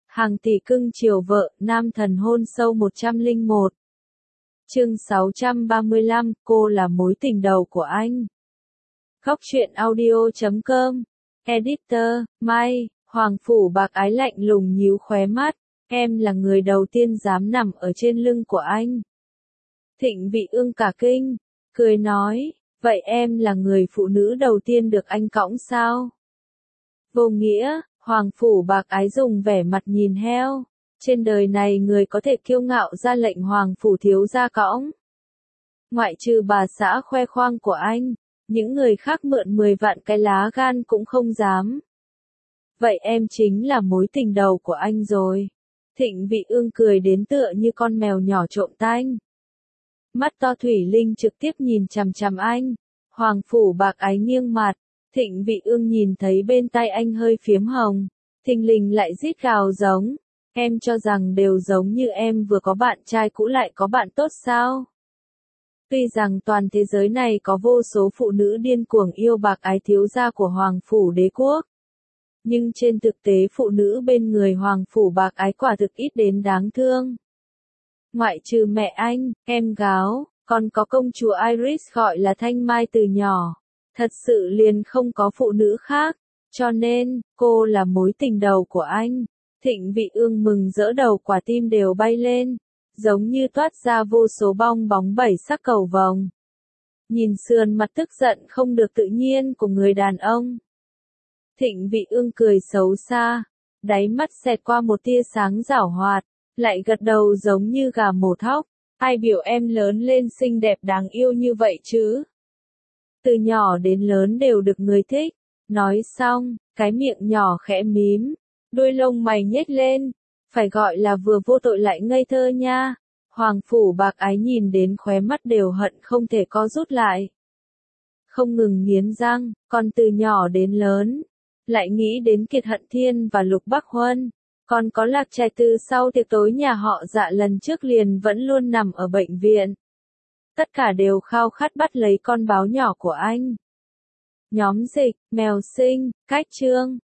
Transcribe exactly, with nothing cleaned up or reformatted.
Hàng tỷ cưng chiều vợ, nam thần hôn sâu một trăm lẻ một. Chương sáu trăm ba mươi lăm, cô là mối tình đầu của anh. Góc truyện audio chấm com. Editor, Mai, Hoàng Phủ Bạc Ái lạnh lùng nhíu khóe mắt. Em là người đầu tiên dám nằm ở trên lưng của anh. Thịnh Vị Ương cả kinh, cười nói, vậy em là người phụ nữ đầu tiên được anh cõng sao? Vô nghĩa, Hoàng Phủ Bạc Ái dùng vẻ mặt nhìn heo. Trên đời này người có thể kiêu ngạo ra lệnh Hoàng Phủ thiếu gia cõng. Ngoại trừ bà xã khoe khoang của anh, những người khác mượn mười vạn cái lá gan cũng không dám. Vậy em chính là mối tình đầu của anh rồi. Thịnh Vị Ương cười đến tựa như con mèo nhỏ trộm tanh. Mắt to thủy linh trực tiếp nhìn chằm chằm anh. Hoàng Phủ Bạc Ái nghiêng mặt. Thịnh Vị Ương nhìn thấy bên tai anh hơi phiếm hồng. Thình lình lại rít gào giống. Em cho rằng đều giống như em vừa có bạn trai cũ lại có bạn tốt sao? Tuy rằng toàn thế giới này có vô số phụ nữ điên cuồng yêu Bạc Ái thiếu gia của Hoàng Phủ đế quốc. Nhưng trên thực tế phụ nữ bên người Hoàng Phủ Bạc Ái quả thực ít đến đáng thương. Ngoại trừ mẹ anh, em gáo, còn có công chúa Iris gọi là Thanh Mai từ nhỏ. Thật sự liền không có phụ nữ khác. Cho nên, cô là mối tình đầu của anh. Thịnh Vị Ương mừng rỡ đầu quả tim đều bay lên. Giống như toát ra vô số bong bóng bảy sắc cầu vồng. Nhìn sườn mặt tức giận không được tự nhiên của người đàn ông. Thịnh Vị Ương cười xấu xa. Đáy mắt xẹt qua một tia sáng giảo hoạt. Lại gật đầu giống như gà mổ thóc. Ai biểu em lớn lên xinh đẹp đáng yêu như vậy chứ? Từ nhỏ đến lớn đều được người thích. Nói xong, cái miệng nhỏ khẽ mím. Đuôi lông mày nhếch lên. Phải gọi là vừa vô tội lại ngây thơ nha. Hoàng Phủ Bạc Ái nhìn đến khóe mắt đều hận không thể co rút lại. Không ngừng nghiến răng, còn từ nhỏ đến lớn. Lại nghĩ đến Kiệt Hận Thiên và Lục Bắc Huân. Còn có Lạc Trạch từ sau tiệc tối nhà họ Dạ lần trước liền vẫn luôn nằm ở bệnh viện. Tất cả đều khao khát bắt lấy con báo nhỏ của anh. Nhóm dịch, mèo sinh, cách chương.